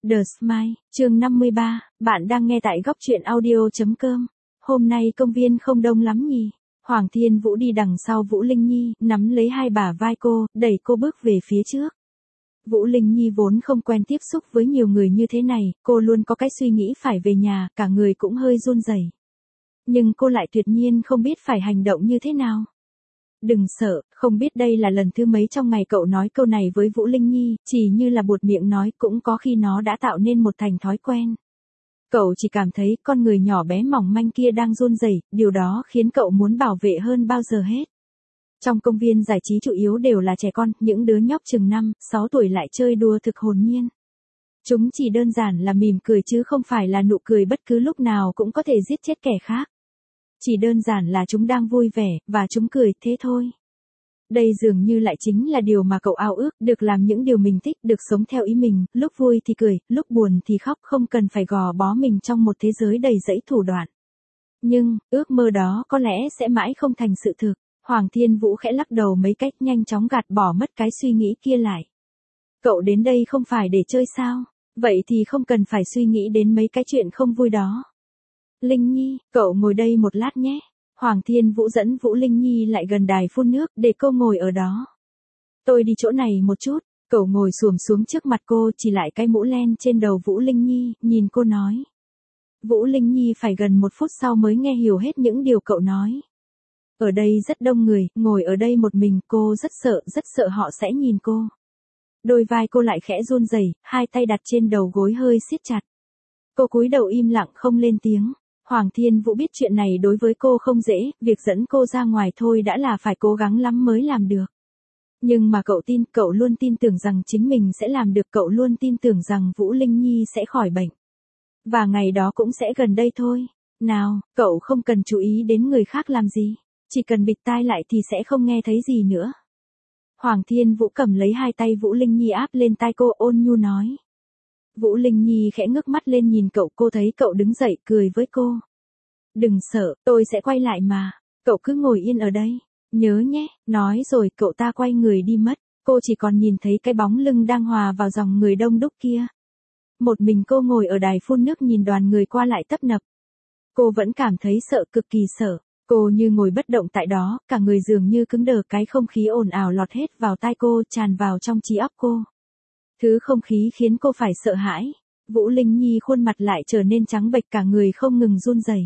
The Smile, chương 53, bạn đang nghe tại góc truyện audio.com. Hôm nay công viên không đông lắm nhỉ? Hoàng Thiên Vũ đi đằng sau Vũ Linh Nhi, nắm lấy hai bả vai cô, đẩy cô bước về phía trước. Vũ Linh Nhi vốn không quen tiếp xúc với nhiều người như thế này, cô luôn có cái suy nghĩ phải về nhà, cả người cũng hơi run rẩy. Nhưng cô lại tuyệt nhiên không biết phải hành động như thế nào. Đừng sợ, không biết đây là lần thứ mấy trong ngày cậu nói câu này với Vũ Linh Nhi, chỉ như là buột miệng nói, cũng có khi nó đã tạo nên một thành thói quen. Cậu chỉ cảm thấy con người nhỏ bé mỏng manh kia đang run rẩy, điều đó khiến cậu muốn bảo vệ hơn bao giờ hết. Trong công viên giải trí chủ yếu đều là trẻ con, những đứa nhóc chừng 5, 6 tuổi lại chơi đùa thực hồn nhiên. Chúng chỉ đơn giản là mỉm cười chứ không phải là nụ cười bất cứ lúc nào cũng có thể giết chết kẻ khác. Chỉ đơn giản là chúng đang vui vẻ, và chúng cười, thế thôi. Đây dường như lại chính là điều mà cậu ao ước, được làm những điều mình thích, được sống theo ý mình, lúc vui thì cười, lúc buồn thì khóc, không cần phải gò bó mình trong một thế giới đầy dẫy thủ đoạn. Nhưng, ước mơ đó có lẽ sẽ mãi không thành sự thực. Hoàng Thiên Vũ khẽ lắc đầu mấy cách, nhanh chóng gạt bỏ mất cái suy nghĩ kia lại. Cậu đến đây không phải để chơi sao? Vậy thì không cần phải suy nghĩ đến mấy cái chuyện không vui đó. Linh Nhi, cậu ngồi đây một lát nhé. Hoàng Thiên Vũ dẫn Vũ Linh Nhi lại gần đài phun nước để cô ngồi ở đó. Tôi đi chỗ này một chút. Cậu ngồi xổm xuống trước mặt cô, chỉ lại cái mũ len trên đầu Vũ Linh Nhi, nhìn cô nói. Vũ Linh Nhi phải gần 1 phút sau mới nghe hiểu hết những điều cậu nói. Ở đây rất đông người, ngồi ở đây một mình, cô rất sợ họ sẽ nhìn cô. Đôi vai cô lại khẽ run rẩy, hai tay đặt trên đầu gối hơi siết chặt. Cô cúi đầu im lặng không lên tiếng. Hoàng Thiên Vũ biết chuyện này đối với cô không dễ, việc dẫn cô ra ngoài thôi đã là phải cố gắng lắm mới làm được. Nhưng mà cậu luôn tin tưởng rằng chính mình sẽ làm được, cậu luôn tin tưởng rằng Vũ Linh Nhi sẽ khỏi bệnh. Và ngày đó cũng sẽ gần đây thôi. Nào, cậu không cần chú ý đến người khác làm gì. Chỉ cần bịt tai lại thì sẽ không nghe thấy gì nữa. Hoàng Thiên Vũ cầm lấy hai tay Vũ Linh Nhi áp lên tai cô, ôn nhu nói. Vũ Linh Nhi khẽ ngước mắt lên nhìn cậu, cô thấy cậu đứng dậy, cười với cô. Đừng sợ, tôi sẽ quay lại mà. Cậu cứ ngồi yên ở đây. Nhớ nhé, nói rồi cậu ta quay người đi mất. Cô chỉ còn nhìn thấy cái bóng lưng đang hòa vào dòng người đông đúc kia. Một mình cô ngồi ở đài phun nước nhìn đoàn người qua lại tấp nập. Cô vẫn cảm thấy sợ, cực kỳ sợ. Cô như ngồi bất động tại đó, cả người dường như cứng đờ, cái không khí ồn ào lọt hết vào tai cô, tràn vào trong trí óc cô. Thứ không khí khiến cô phải sợ hãi. Vũ Linh Nhi khuôn mặt lại trở nên trắng bệch, cả người không ngừng run rẩy.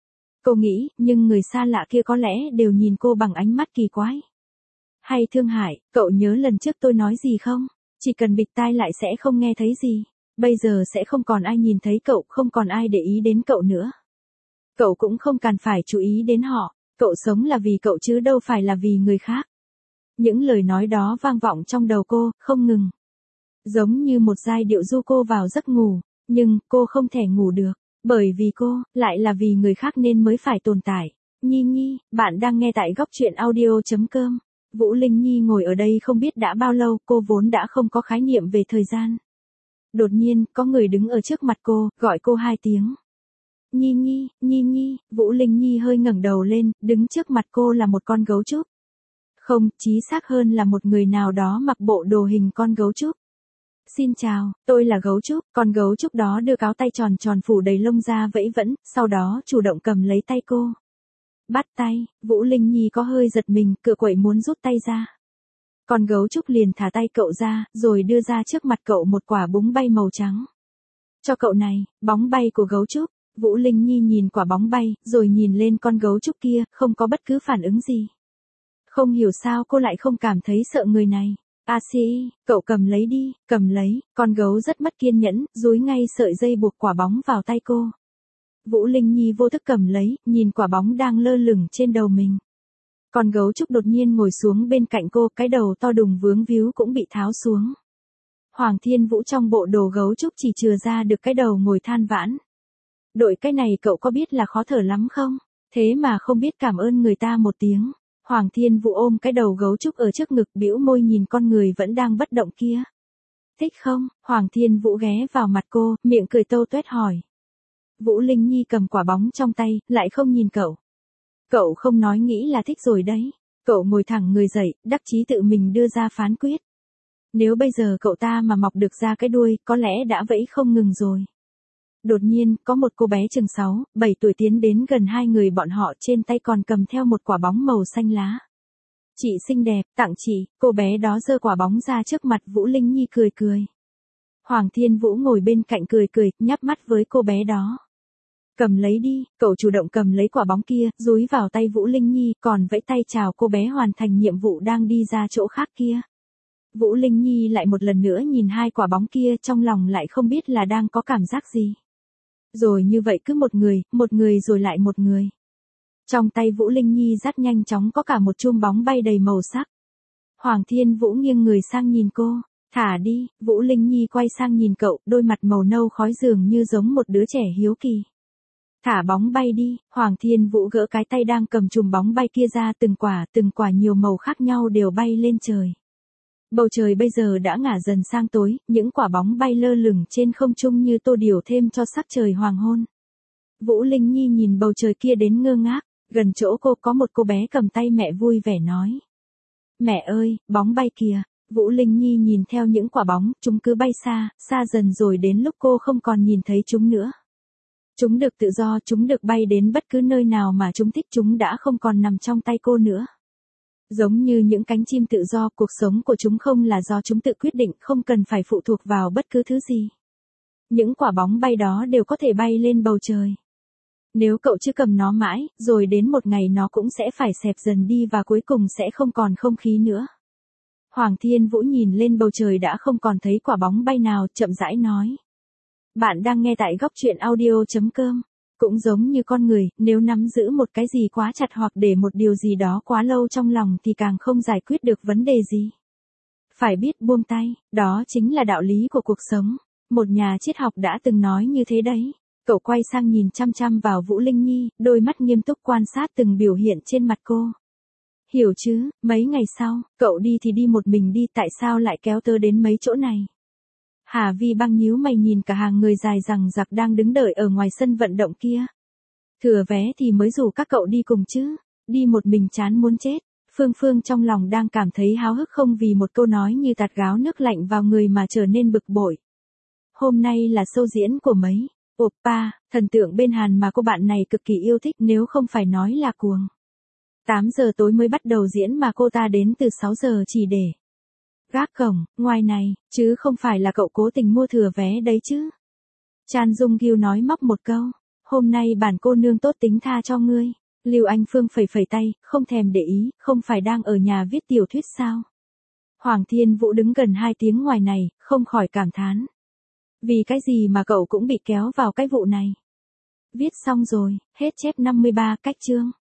Cô nghĩ, nhưng người xa lạ kia có lẽ đều nhìn cô bằng ánh mắt kỳ quái. Hay thương hại, cậu nhớ lần trước tôi nói gì không? Chỉ cần bịt tai lại sẽ không nghe thấy gì. Bây giờ sẽ không còn ai nhìn thấy cậu, không còn ai để ý đến cậu nữa. Cậu cũng không cần phải chú ý đến họ. Cậu sống là vì cậu chứ đâu phải là vì người khác. Những lời nói đó vang vọng trong đầu cô, không ngừng. Giống như một giai điệu du cô vào giấc ngủ. Nhưng, cô không thể ngủ được. Bởi vì cô, lại là vì người khác nên mới phải tồn tại. Nhi, bạn đang nghe tại góc truyện audio.com. Vũ Linh Nhi ngồi ở đây không biết đã bao lâu, cô vốn đã không có khái niệm về thời gian. Đột nhiên, có người đứng ở trước mặt cô, gọi cô 2 tiếng. Nhi, Vũ Linh Nhi hơi ngẩng đầu lên, đứng trước mặt cô là một con gấu trúc. Không, chí xác hơn là một người nào đó mặc bộ đồ hình con gấu trúc. Xin chào, tôi là gấu trúc. Con gấu trúc đó đưa cáo tay tròn tròn phủ đầy lông ra vẫy vẫy, sau đó chủ động cầm lấy tay cô. Bắt tay, Vũ Linh Nhi có hơi giật mình, cựa quậy muốn rút tay ra. Con gấu trúc liền thả tay cậu ra, rồi đưa ra trước mặt cậu một quả búng bay màu trắng. Cho cậu này, bóng bay của gấu trúc. Vũ Linh Nhi nhìn quả bóng bay, rồi nhìn lên con gấu trúc kia, không có bất cứ phản ứng gì. Không hiểu sao cô lại không cảm thấy sợ người này. Cậu cầm lấy đi, cầm lấy. Con gấu rất mất kiên nhẫn, dúi ngay sợi dây buộc quả bóng vào tay cô. Vũ Linh Nhi vô thức cầm lấy, nhìn quả bóng đang lơ lửng trên đầu mình. Con gấu trúc đột nhiên ngồi xuống bên cạnh cô, cái đầu to đùng vướng víu cũng bị tháo xuống. Hoàng Thiên Vũ trong bộ đồ gấu trúc chỉ chừa ra được cái đầu ngồi than vãn. Đội cái này cậu có biết là khó thở lắm không? Thế mà không biết cảm ơn người ta một tiếng. Hoàng Thiên Vũ ôm cái đầu gấu trúc ở trước ngực, bĩu môi nhìn con người vẫn đang bất động kia. Thích không? Hoàng Thiên Vũ ghé vào mặt cô, miệng cười tâu tuét hỏi. Vũ Linh Nhi cầm quả bóng trong tay, lại không nhìn cậu. Cậu không nói nghĩ là thích rồi đấy. Cậu ngồi thẳng người dậy, đắc chí tự mình đưa ra phán quyết. Nếu bây giờ cậu ta mà mọc được ra cái đuôi, có lẽ đã vẫy không ngừng rồi. Đột nhiên, có một cô bé chừng 6, 7 tuổi tiến đến gần hai người bọn họ, trên tay còn cầm theo một quả bóng màu xanh lá. Chị xinh đẹp, tặng chị. Cô bé đó giơ quả bóng ra trước mặt Vũ Linh Nhi cười cười. Hoàng Thiên Vũ ngồi bên cạnh cười cười, nhắm mắt với cô bé đó. Cầm lấy đi, cậu chủ động cầm lấy quả bóng kia, dúi vào tay Vũ Linh Nhi, còn vẫy tay chào cô bé hoàn thành nhiệm vụ đang đi ra chỗ khác kia. Vũ Linh Nhi lại một lần nữa nhìn hai quả bóng kia, trong lòng lại không biết là đang có cảm giác gì. Rồi như vậy cứ một người rồi lại một người. Trong tay Vũ Linh Nhi rất nhanh chóng có cả một chum bóng bay đầy màu sắc. Hoàng Thiên Vũ nghiêng người sang nhìn cô. Thả đi. Vũ Linh Nhi quay sang nhìn cậu, đôi mặt màu nâu khói dường như giống một đứa trẻ hiếu kỳ. Thả bóng bay đi. Hoàng Thiên Vũ gỡ cái tay đang cầm chùm bóng bay kia ra, từng quả nhiều màu khác nhau đều bay lên trời. Bầu trời bây giờ đã ngả dần sang tối, những quả bóng bay lơ lửng trên không trung như tô điểm thêm cho sắc trời hoàng hôn. Vũ Linh Nhi nhìn bầu trời kia đến ngơ ngác, gần chỗ cô có một cô bé cầm tay mẹ vui vẻ nói. Mẹ ơi, bóng bay kìa. Vũ Linh Nhi nhìn theo những quả bóng, chúng cứ bay xa, xa dần rồi đến lúc cô không còn nhìn thấy chúng nữa. Chúng được tự do, chúng được bay đến bất cứ nơi nào mà chúng thích, chúng đã không còn nằm trong tay cô nữa. Giống như những cánh chim tự do, cuộc sống của chúng không là do chúng tự quyết định, không cần phải phụ thuộc vào bất cứ thứ gì. Những quả bóng bay đó đều có thể bay lên bầu trời. Nếu cậu chưa cầm nó mãi, rồi đến một ngày nó cũng sẽ phải xẹp dần đi và cuối cùng sẽ không còn không khí nữa. Hoàng Thiên Vũ nhìn lên bầu trời đã không còn thấy quả bóng bay nào, chậm rãi nói. Bạn đang nghe tại góc truyện audio.com. Cũng giống như con người, nếu nắm giữ một cái gì quá chặt hoặc để một điều gì đó quá lâu trong lòng thì càng không giải quyết được vấn đề gì. Phải biết buông tay, đó chính là đạo lý của cuộc sống. Một nhà triết học đã từng nói như thế đấy. Cậu quay sang nhìn chăm chăm vào Vũ Linh Nhi, đôi mắt nghiêm túc quan sát từng biểu hiện trên mặt cô. Hiểu chứ, mấy ngày sau, cậu đi thì đi một mình đi, tại sao lại kéo tớ đến mấy chỗ này? Hà Vi Băng nhíu mày nhìn cả hàng người dài dằng dặc đang đứng đợi ở ngoài sân vận động kia. Thừa vé thì mới rủ các cậu đi cùng chứ, đi một mình chán muốn chết. Phương Phương trong lòng đang cảm thấy háo hức không vì một câu nói như tạt gáo nước lạnh vào người mà trở nên bực bội. Hôm nay là show diễn của mấy oppa, thần tượng bên Hàn mà cô bạn này cực kỳ yêu thích, nếu không phải nói là cuồng. 8 giờ tối mới bắt đầu diễn mà cô ta đến từ 6 giờ chỉ để gác cổng, ngoài này, chứ không phải là cậu cố tình mua thừa vé đấy chứ. Chan Dung Gil nói móc một câu, hôm nay bản cô nương tốt tính tha cho ngươi. Lưu Anh Phương phẩy phẩy tay, không thèm để ý, không phải đang ở nhà viết tiểu thuyết sao. Hoàng Thiên Vũ đứng gần 2 tiếng ngoài này, không khỏi cảm thán. Vì cái gì mà cậu cũng bị kéo vào cái vụ này. Viết xong rồi, hết chép 53 cách chương.